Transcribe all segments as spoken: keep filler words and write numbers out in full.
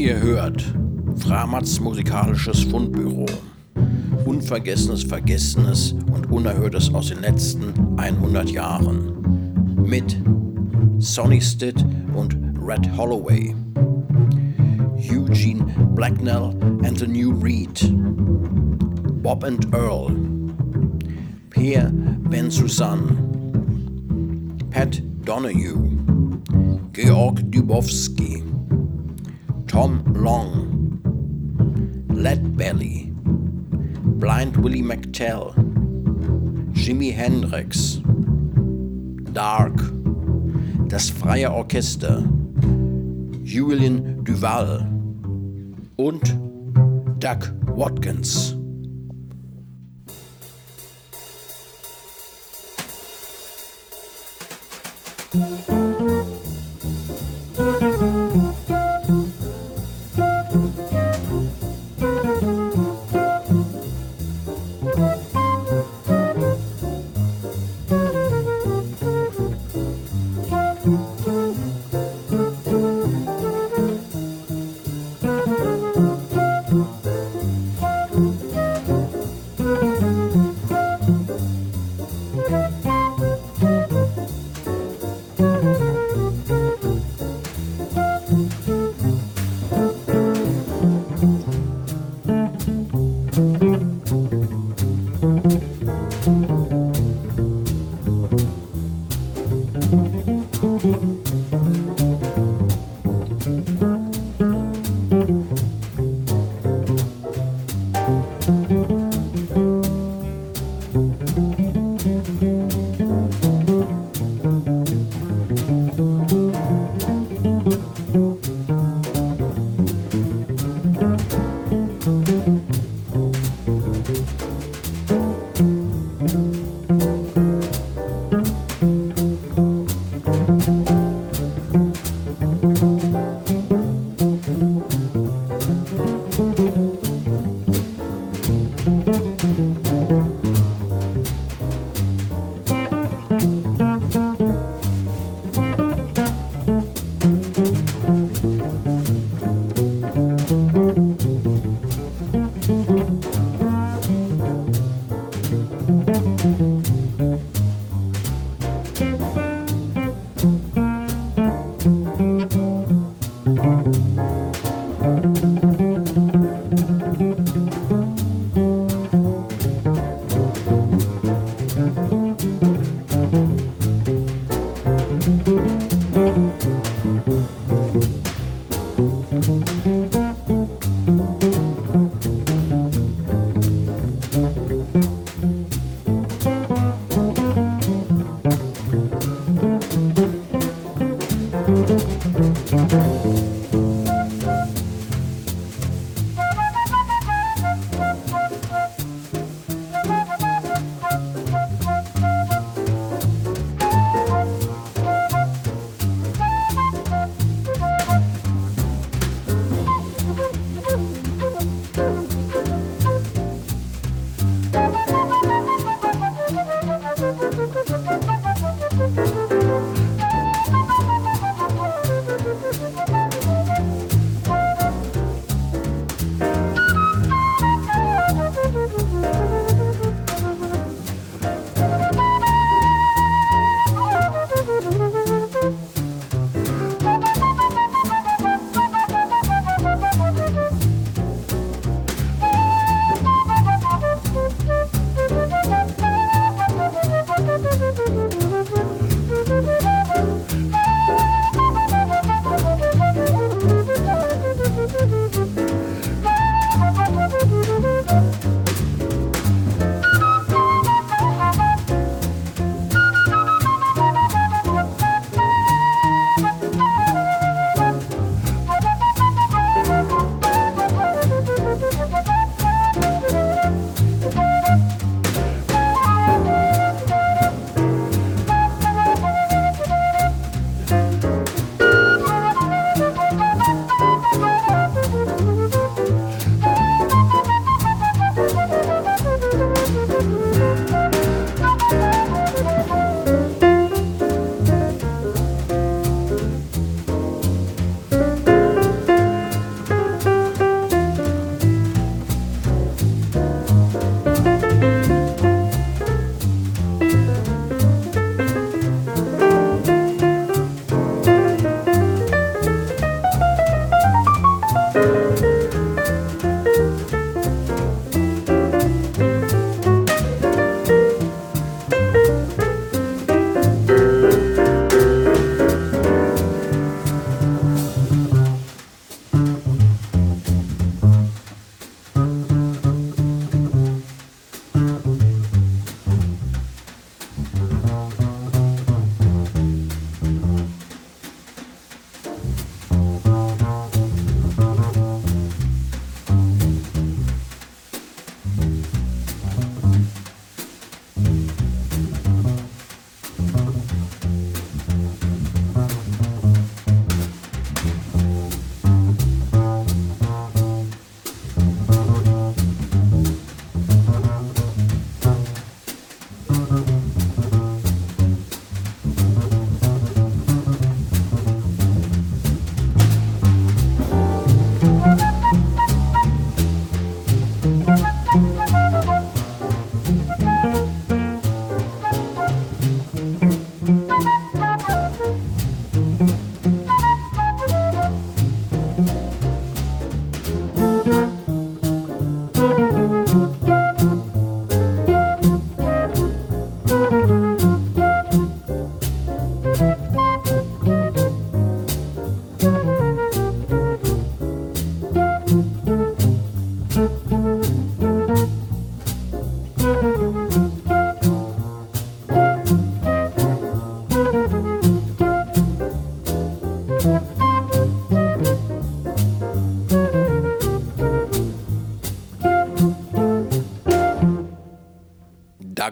Ihr hört Framats musikalisches Fundbüro. Unvergessenes, Vergessenes und Unerhörtes aus den letzten hundert Jahren. Mit Sonny Stitt und Red Holloway. Eugene Blacknell and the New Reed. Bob and Earl. Pierre Ben-Suzanne. Pat Donahue. Georg Dubowski. Tom Long. Lead Belly. Blind Willie McTell. Jimi Hendrix. Dark. Das Freie Orchester. Julian Duval. Und Doug Watkins.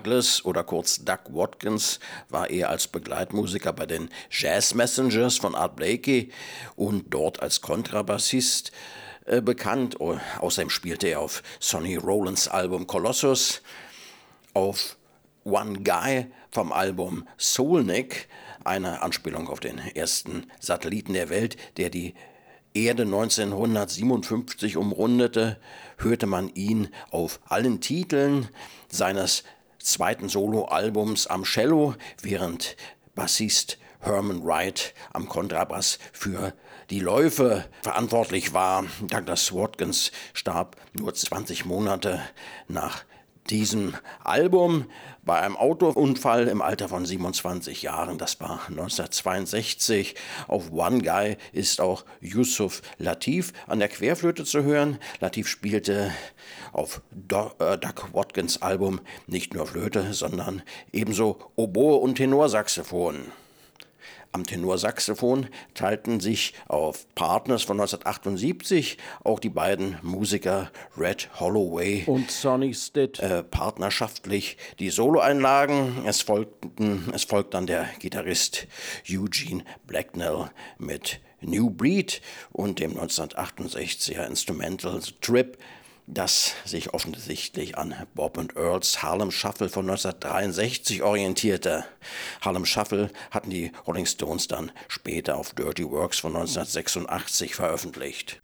Douglas oder kurz Doug Watkins war eher als Begleitmusiker bei den Jazz Messengers von Art Blakey und dort als Kontrabassist äh, bekannt. Oh, außerdem spielte er auf Sonny Rollins Album Colossus, auf One Guy vom Album Soulnik, eine Anspielung auf den ersten Satelliten der Welt, der die Erde neunzehnhundertsiebenundfünfzig umrundete, hörte man ihn auf allen Titeln seines zweiten Soloalbums am Cello, während Bassist Herman Wright am Kontrabass für die Läufe verantwortlich war. Douglas Watkins starb nur zwanzig Monate nach diesem Album bei einem Autounfall im Alter von siebenundzwanzig Jahren. Das war neunzehnhundertzweiundsechzig. Auf One Guy ist auch Yusuf Lateef an der Querflöte zu hören. Lateef spielte auf Do- äh, Doug Watkins Album nicht nur Flöte, sondern ebenso Oboe und Tenorsaxophon. Am Tenorsaxophon teilten sich auf Partners von neunzehnhundertachtundsiebzig auch die beiden Musiker Red Holloway und Sonny Stitt äh, partnerschaftlich die Soloeinlagen. Es folgten, es folgt dann der Gitarrist Eugene Blacknell mit New Breed und dem neunzehnhundertachtundsechziger Instrumental Trip, das sich offensichtlich an Bob and Earls Harlem Shuffle von neunzehnhundertdreiundsechzig orientierte. Harlem Shuffle hatten die Rolling Stones dann später auf Dirty Works von neunzehnhundertsechsundachtzig veröffentlicht.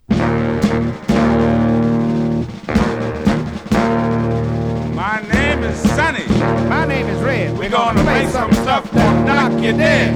My name is Sonny. My name is Red. We're gonna play some stuff that'll knock you dead.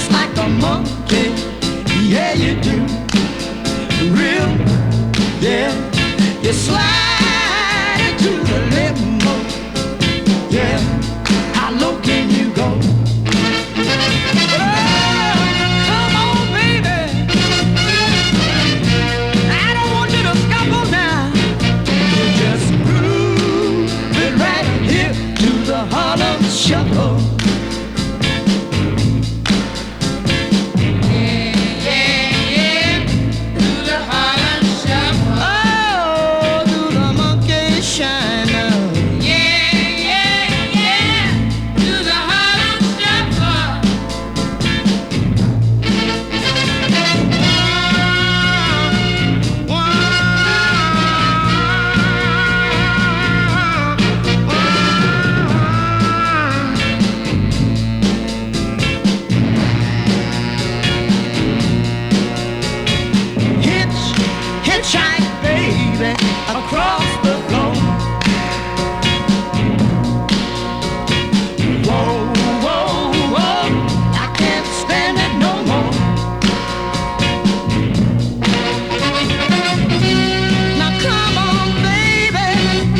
just like a monkey. Yeah, you do. Real, yeah. You slide into the limo. Yeah, how low can you go? Shuffle. Yeah, yeah, yeah, do the Harlem Shuffle. Oh, do the monkey shine up. Yeah, yeah, yeah, do the Harlem Shuffle. One, one, hitchhike, baby, across the floor. Whoa, whoa, whoa, I can't stand it no more. Now come on, baby,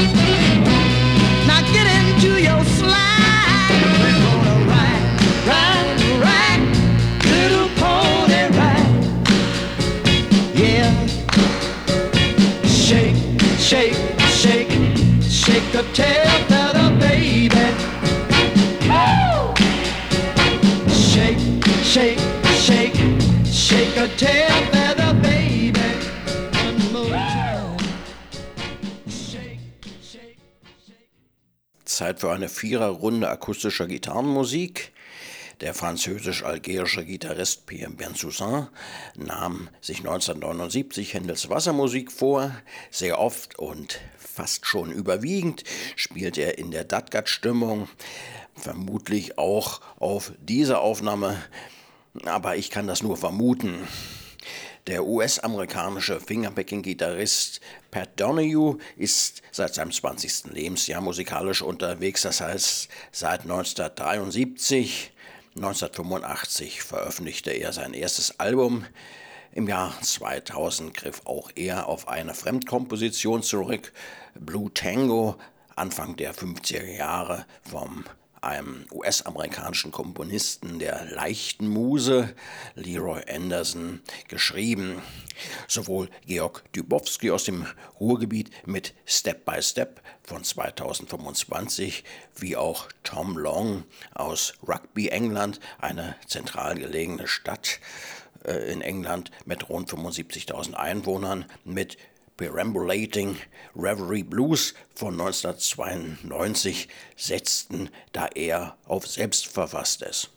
now get into your slide. We're gonna ride, ride, ride, little pony ride. Yeah. Shake, shake, shake, shake a tail feather, baby. Woo! Shake, shake, shake, shake a tail feather, baby. One more time. Shake, shake, shake. Zeit für eine Viererrunde akustischer Gitarrenmusik. Der französisch-algerische Gitarrist Pierre Bensoussan nahm sich neunzehnhundertneunundsiebzig Händels Wassermusik vor. Sehr oft und fast schon überwiegend spielt er in der Dadgad-Stimmung, vermutlich auch auf dieser Aufnahme, aber ich kann das nur vermuten. Der U S-amerikanische Fingerpicking-Gitarrist Pat Donahue ist seit seinem zwanzigsten Lebensjahr musikalisch unterwegs, das heißt seit neunzehnhundertdreiundsiebzig. neunzehnhundertfünfundachtzig veröffentlichte er sein erstes Album. Im Jahr zweitausend griff auch er auf eine Fremdkomposition zurück, Blue Tango, Anfang der fünfziger Jahre vom einem U S-amerikanischen Komponisten der leichten Muse, Leroy Anderson, geschrieben. Sowohl Georg Dubowski aus dem Ruhrgebiet mit Step by Step von zweitausendfünfundzwanzig, wie auch Tom Long aus Rugby, England, eine zentral gelegene Stadt äh, in England mit rund fünfundsiebzigtausend Einwohnern, mit Perambulating Reverie Blues von neunzehnhundertzweiundneunzig setzten, da er auf Selbstverfasstes.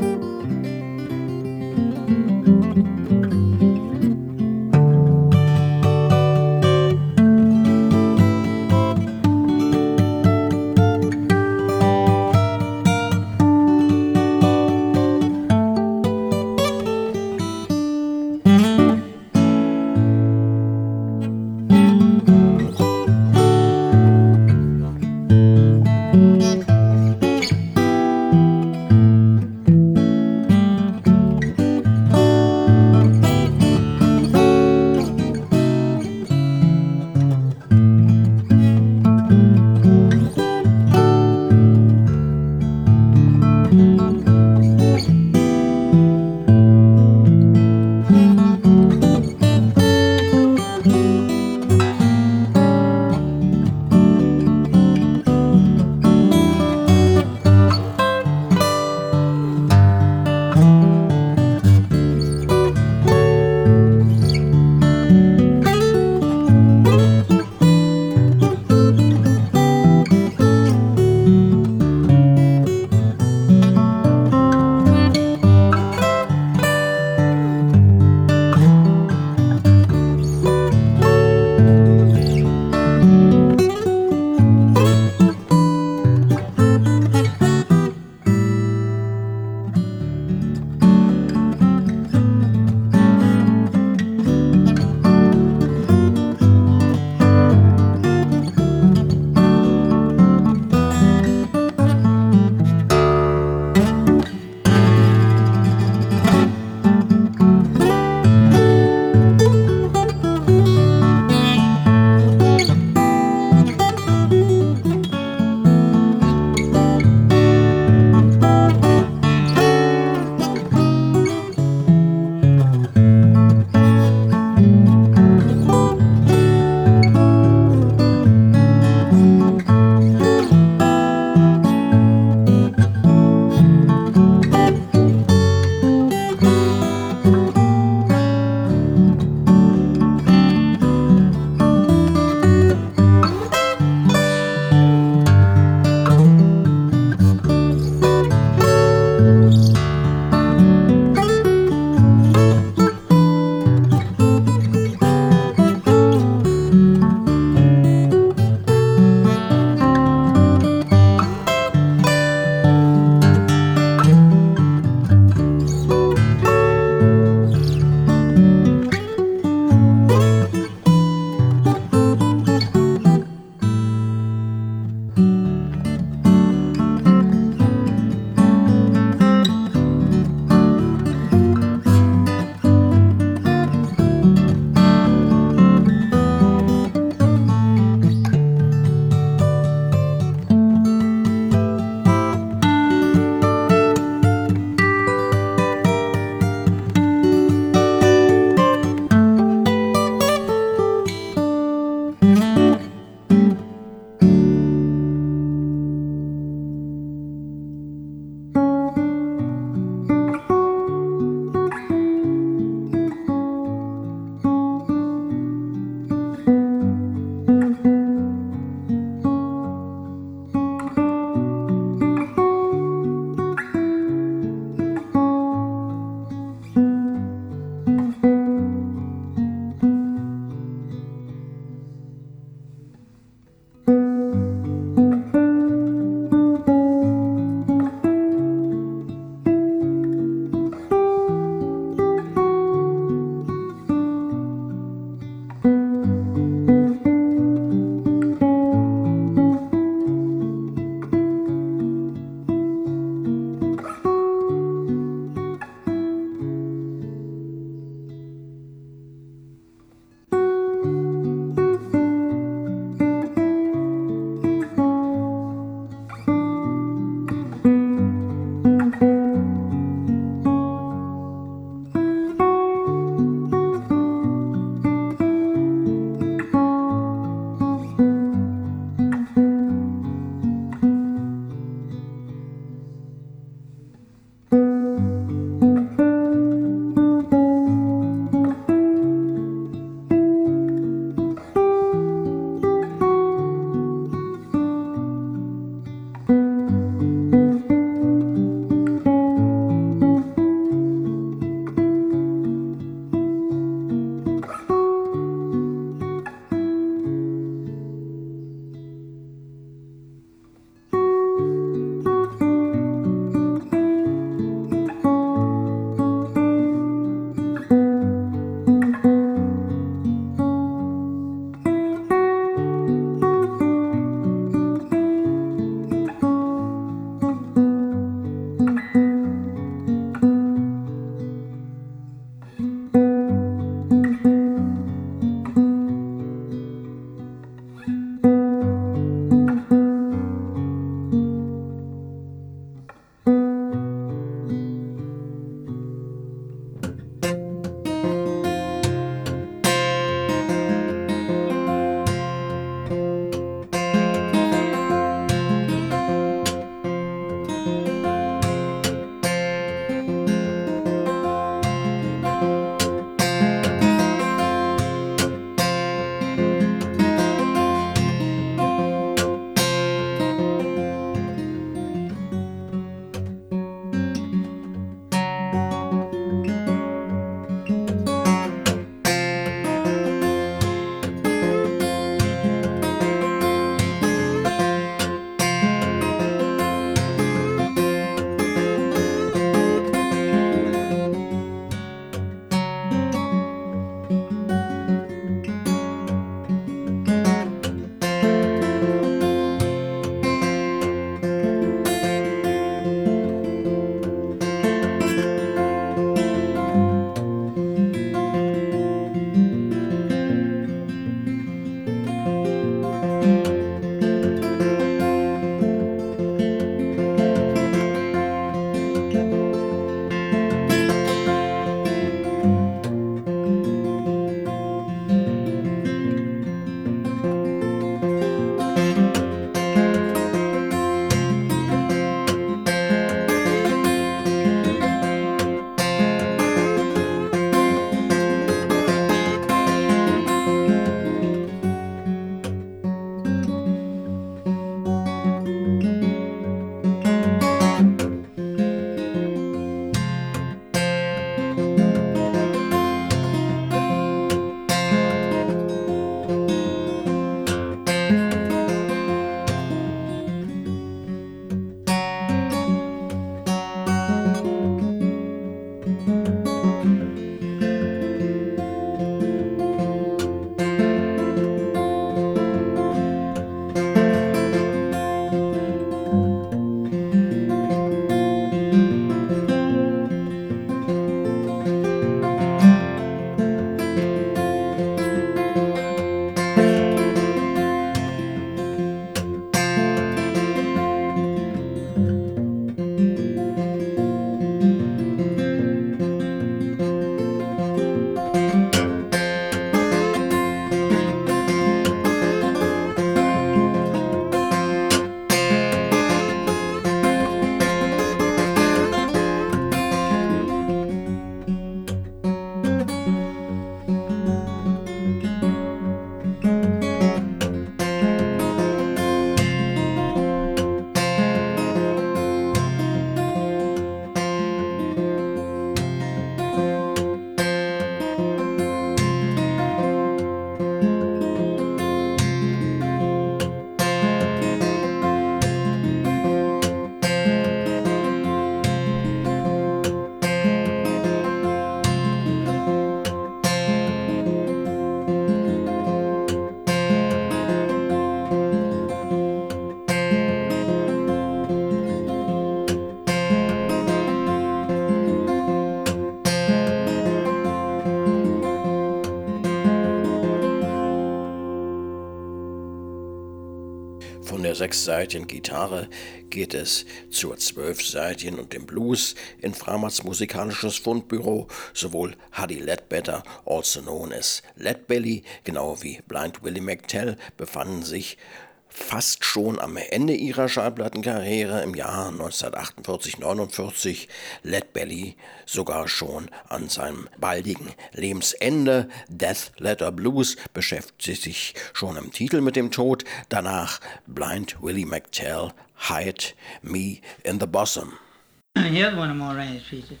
sechsseitigen Gitarre geht es zur zwölfseitigen und dem Blues in Framerts musikalisches Fundbüro. Sowohl Huddie Ledbetter, also known as Leadbelly, genau wie Blind Willie McTell, befanden sich fast schon am Ende ihrer Schallplattenkarriere im Jahr neunzehnhundertachtundvierzig neunundvierzig, Leadbelly sogar schon an seinem baldigen Lebensende. Death Letter Blues beschäftigt sich schon im Titel mit dem Tod, danach Blind Willie McTell, Hide Me in the Bosom. Here's one of my range features.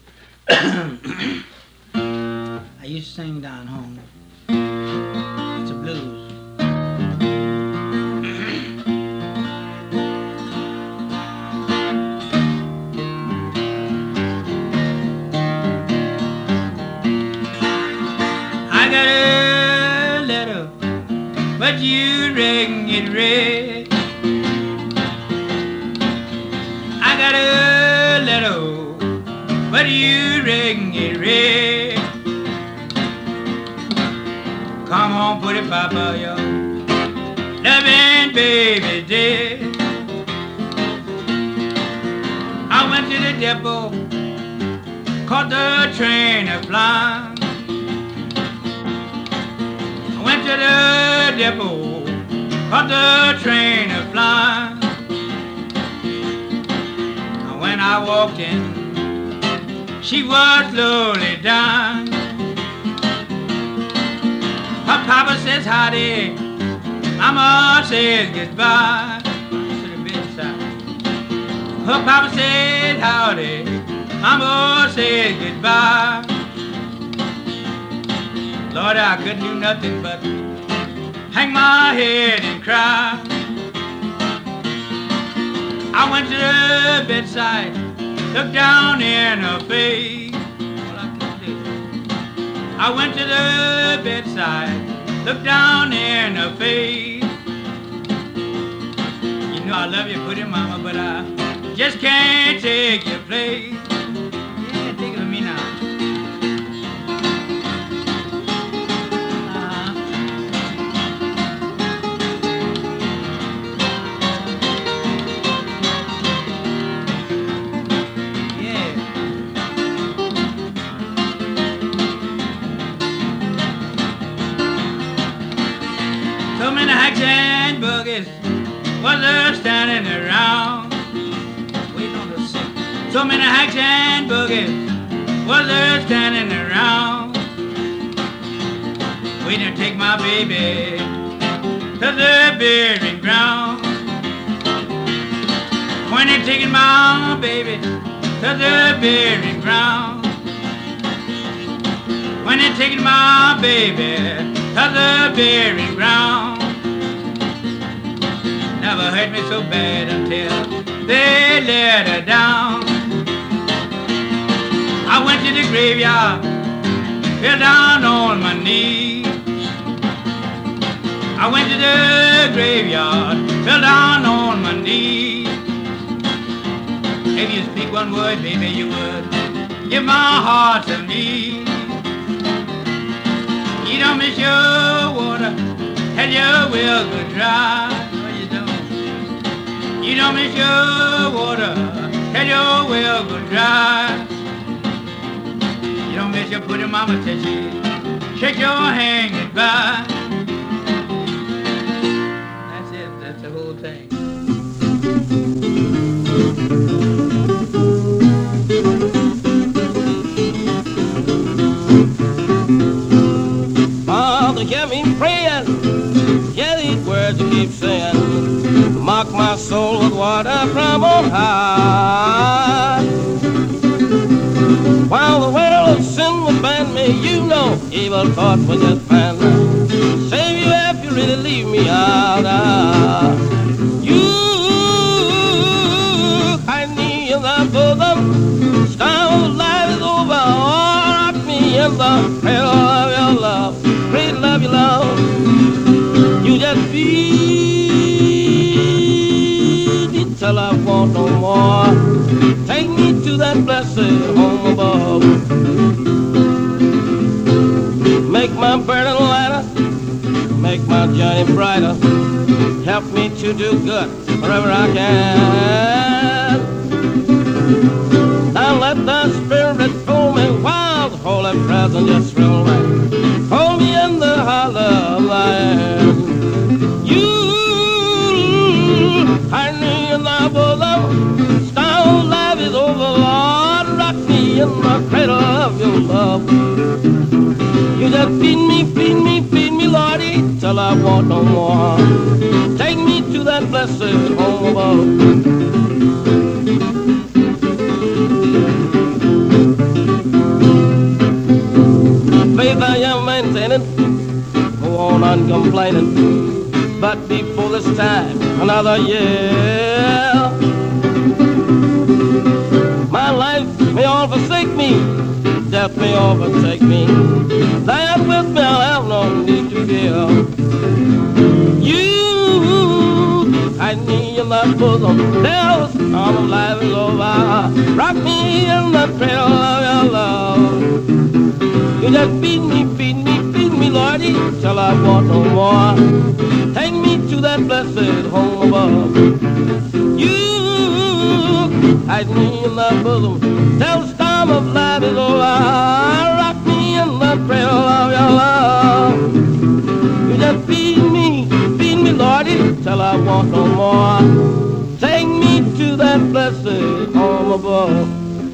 I used to sing down home. It's a blues. I got a letter, but you reckon it read. I got a letter, but you reckon it read. Come on, put it, Papa, yo. Loving baby dead. I went to the depot, caught the train a flying. I went to the depot, caught the train a flying. When I walked in, she was slowly dying. Her papa says howdy, mama says goodbye. To the bedside. Her papa said howdy, mama says goodbye. Lord, I couldn't do nothing but hang my head and cry. I went to the bedside, looked down in her face. All I could do. I went to the bedside, looked down in her face. You know I love you, pretty mama, but I just can't take your place. Yeah, take it with me now. So many hacks and buggies was there standing around, waiting on the sick. So many hacks and buggies was there standing around, waiting to take my baby to the burying ground. When they taking my baby to the burying ground, when they taking my baby to the burying ground. Never hurt me so bad until they let her down. I went to the graveyard, fell down on my knees. I went to the graveyard, fell down on my knees. If you speak one word, baby, you would give my heart to me. You don't miss your water, and your well go dry. No, you don't. You don't miss your water, and your well go dry. You don't miss your pretty mama till she shake your hand goodbye. That's it. That's the whole thing. Father, get me praying, yeah, these words you keep saying, mock my soul with water from on high. While the world of sin would bind me, you know, evil thoughts would just find me. Save you if you really leave me out. Ah. You, I need in the bosom, style of life is over, or rock me in the cradle of your love. Great love you love, you just feed me till I want no more. Take me to that blessed home above. Make my burden lighter, make my journey brighter. Help me to to do good wherever I can. Now let the Spirit fill me while the Holy Presence just thrill me. Hold me in the hollow of thy hand. You hide me in thy bosom. Star life is over, Lord. Rock me in the cradle of your love. You just feed me, feed me, feed me, Lordy, till I want no more. Take me to that blessed home above. Faith I am maintaining, go on uncomplaining. But before this time, another year, my life may all forsake me, death may overtake me. That with me I'll have no need to fear. You hide me in that bosom, there's time of life is over. Rock me in the cradle of your love. You just feed me, feed me, feed me, Lordy, till I want no more. Take me to that blessed home above. You hide me in that bosom, till the storm of life is over. Rock me in the cradle of your love. You just feed me, feed me, Lordy, till I want no more. Take me to that blessed home above.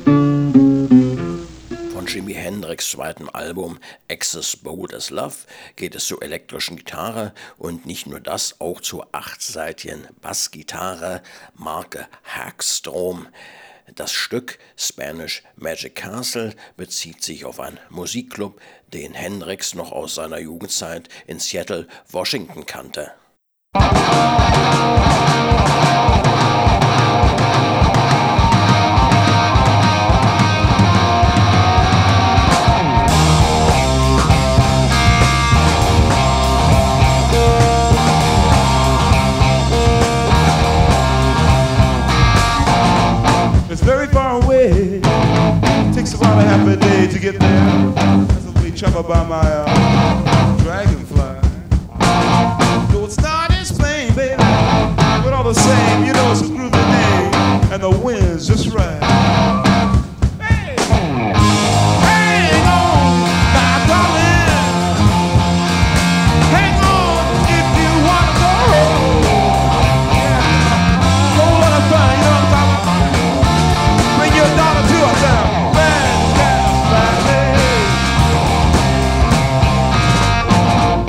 Von Jimi Hendrix' zweitem Album Access Bold as Love geht es zur elektrischen Gitarre und nicht nur das, auch zur achtseitigen Bassgitarre Marke Hagstrom. Das Stück Spanish Magic Castle bezieht sich auf einen Musikclub, den Hendrix noch aus seiner Jugendzeit in Seattle, Washington kannte. It's very far away. It takes about a half a day to get there. Presently traveled by my uh, dragonfly. Though it's not as plain, baby, but all the same, you know it's a groovy day, and the wind's just right. Hey, hang on, my darling. Hang on if you wanna go. Yeah, go what I find, you know what I'm talking about. Bring your daughter to us now. Red Cat Valley.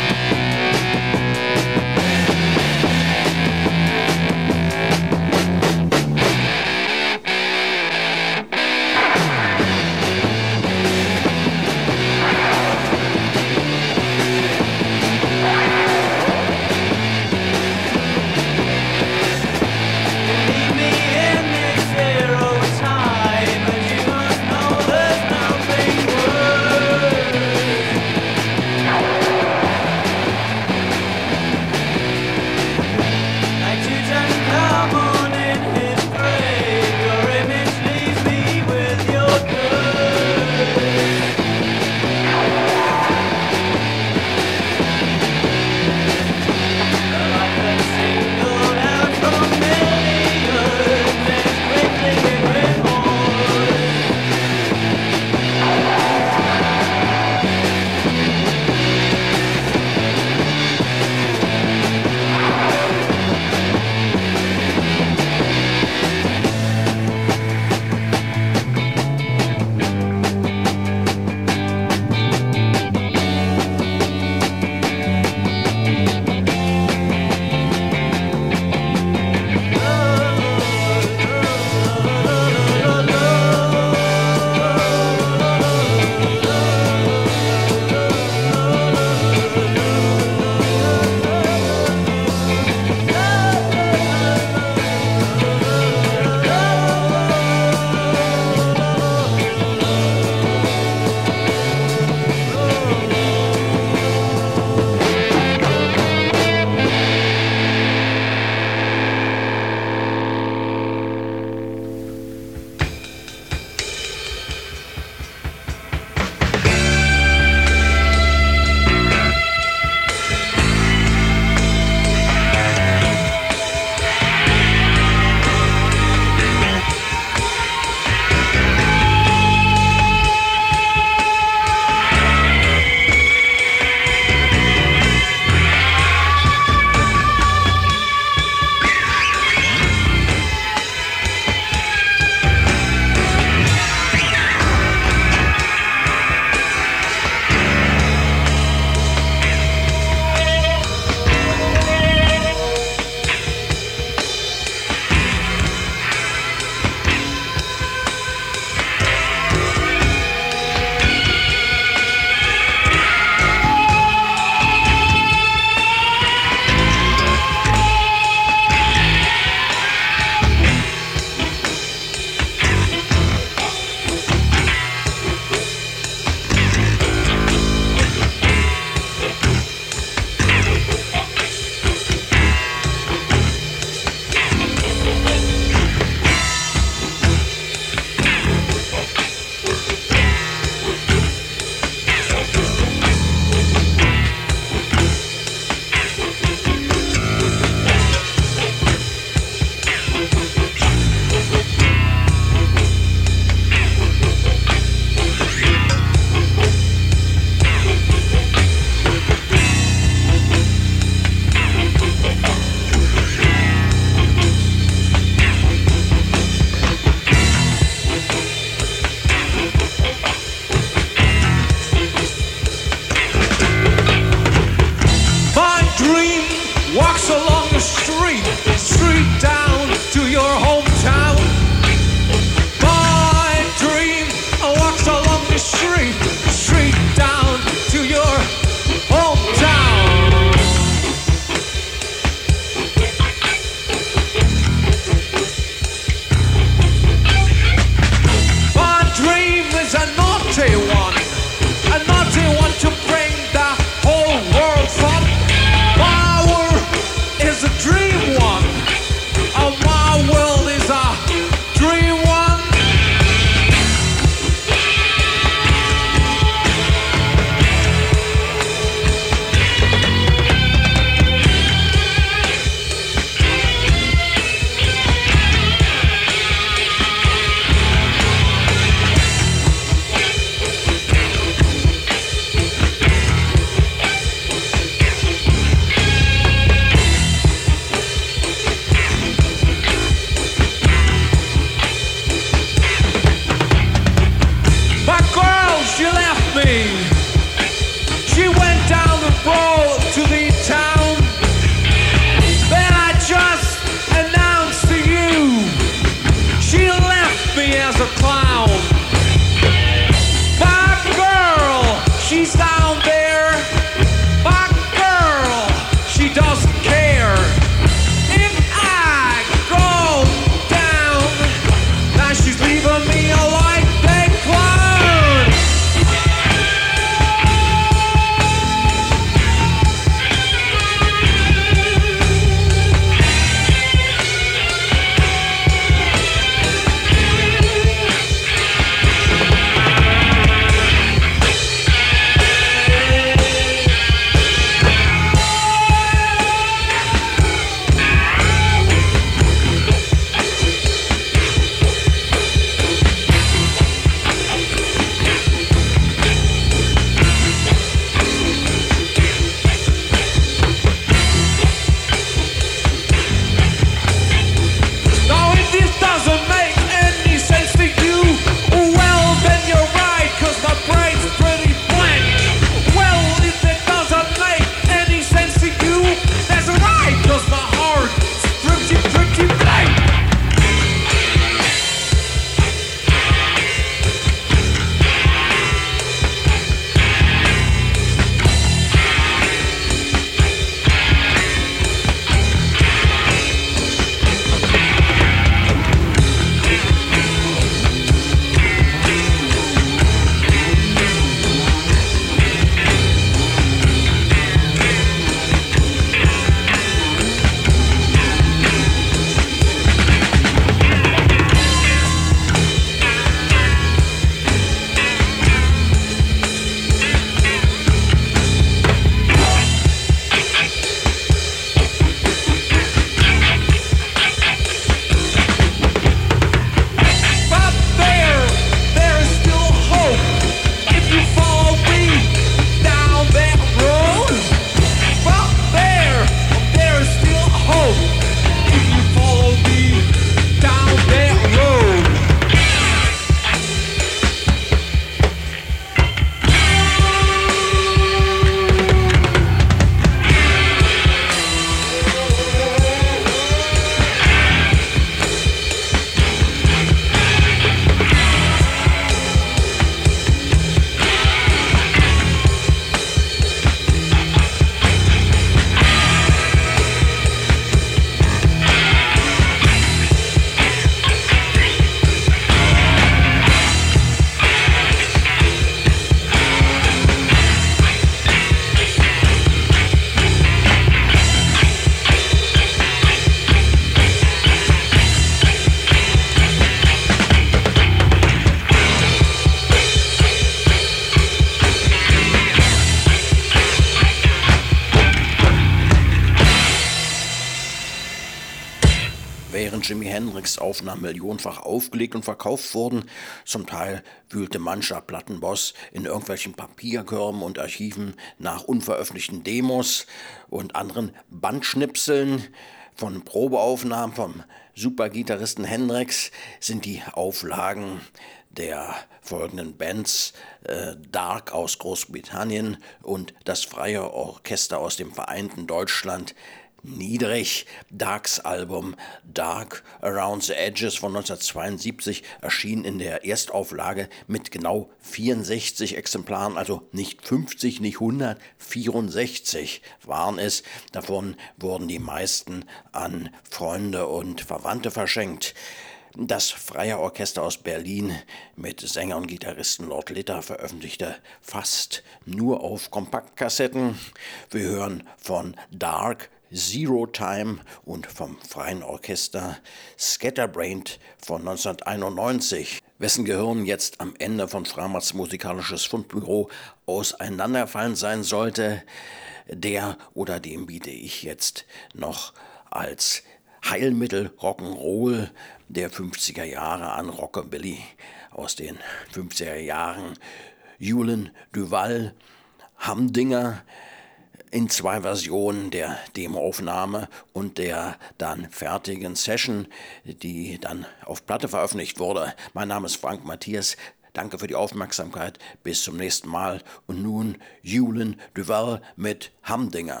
während Jimi Hendrix Aufnahmen millionenfach aufgelegt und verkauft wurden. Zum Teil wühlte mancher Plattenboss in irgendwelchen Papierkörben und Archiven nach unveröffentlichten Demos und anderen Bandschnipseln. Von Probeaufnahmen vom Supergitarristen Hendrix sind die Auflagen der folgenden Bands äh, Dark aus Großbritannien und das Freie Orchester aus dem vereinten Deutschland niedrig. Darks Album Dark Around the Edges von neunzehnhundertzweiundsiebzig erschien in der Erstauflage mit genau vierundsechzig Exemplaren, also nicht fünfzig, nicht hundert, vierundsechzig waren es. Davon wurden die meisten an Freunde und Verwandte verschenkt. Das Freie Orchester aus Berlin mit Sänger und Gitarristen Lord Litter veröffentlichte fast nur auf Kompaktkassetten. Wir hören von Dark Zero Time und vom Freien Orchester Scatterbrained von neunzehnhunderteinundneunzig, wessen Gehirn jetzt am Ende von Framerts musikalisches Fundbüro auseinanderfallen sein sollte. Der oder dem biete ich jetzt noch als Heilmittel Rock'n'Roll der fünfziger Jahre an, Rockabilly aus den fünfziger Jahren, Julen Duval, Humdinger, in zwei Versionen, der Demoaufnahme und der dann fertigen Session, die dann auf Platte veröffentlicht wurde. Mein Name ist Frank Matthias. Danke für die Aufmerksamkeit. Bis zum nächsten Mal. Und nun Julen Duval mit Humdinger.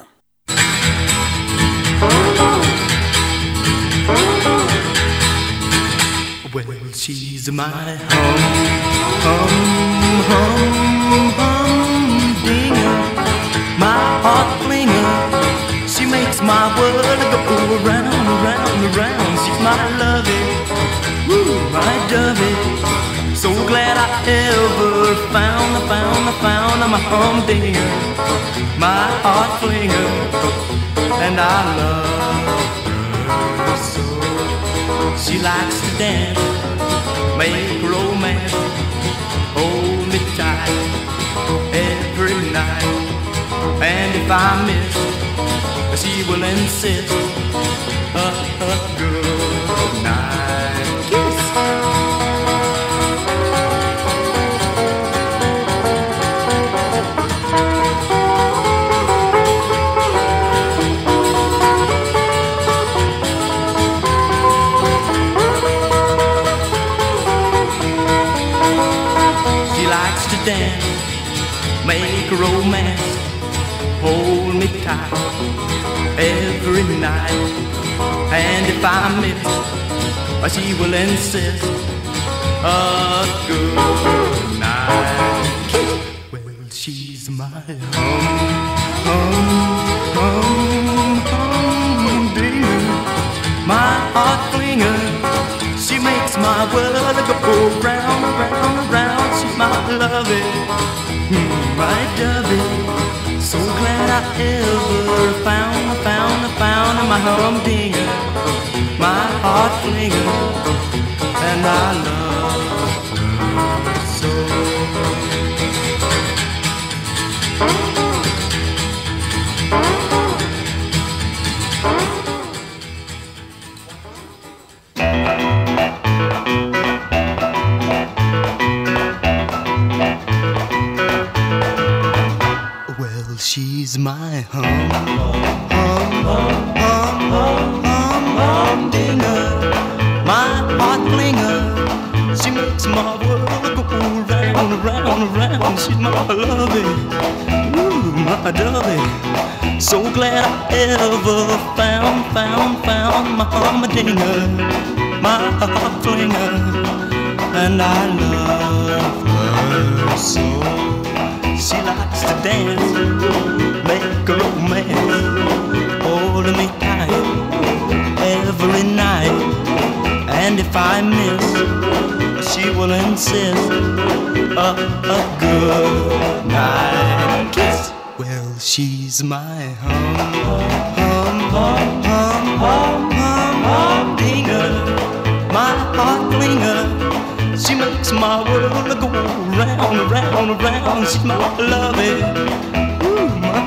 Well, she's my hum, hum, hum, humdinger, my heart flinger. She makes my world go around, around, around. She's my lovey, woo, my dovey. So glad I ever found, found, found my humdinger, my heart flinger, and I love her so. She likes to dance, make romance, hold me tight every night. And if I miss, she will insist a, a good night kiss. Dance, make romance, hold me tight every night. And if I miss, she will insist a good night kiss. Well, she's my hum, hum, hum, humdinger, my heart flinger. She makes my world go round, round, round. She's my lovey, my dovey. So glad I ever found, found, found my humdinger, my heart flinger, and I love her so. She's my hum, hum, hum, hum, hum, humdinger, my heart flinger. She makes my world go round, round, round. She's my lovey, ooh, my dovey. So glad I ever found, found, found my humdinger, my heart flinger, and I love her so. She likes to dance, make romance, hold me tight every night. And if I miss, she will insist a, a good night kiss. Well, she's my hum, hum, hum, hum, hum, hum, humdinger, my heart flinger. She makes my world go round, round, round. She's my lovey, ooh, my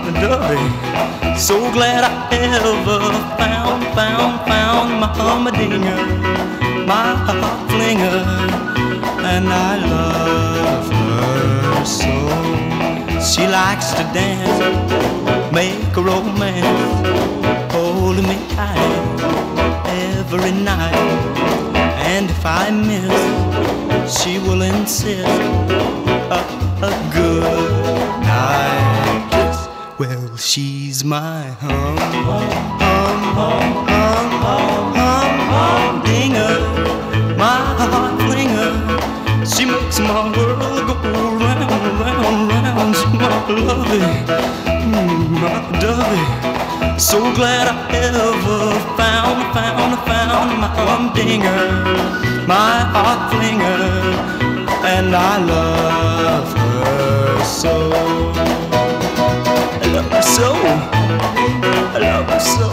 dovey. So glad I ever found, found, found my humdinger, my heart flinger, and I love her so. She likes to dance, make a romance, hold me tight every night, and if I miss, she will insist a, a good night kiss. Well, she's my hum, hum, hum, hum, hum, hum, hum, dinger, my heart flinger. She makes my world go round, round, round. She's my lovey, my dovey. So glad I ever found, found, found my humdinger, my heart flinger, and I love her so. I love her so. I love her so.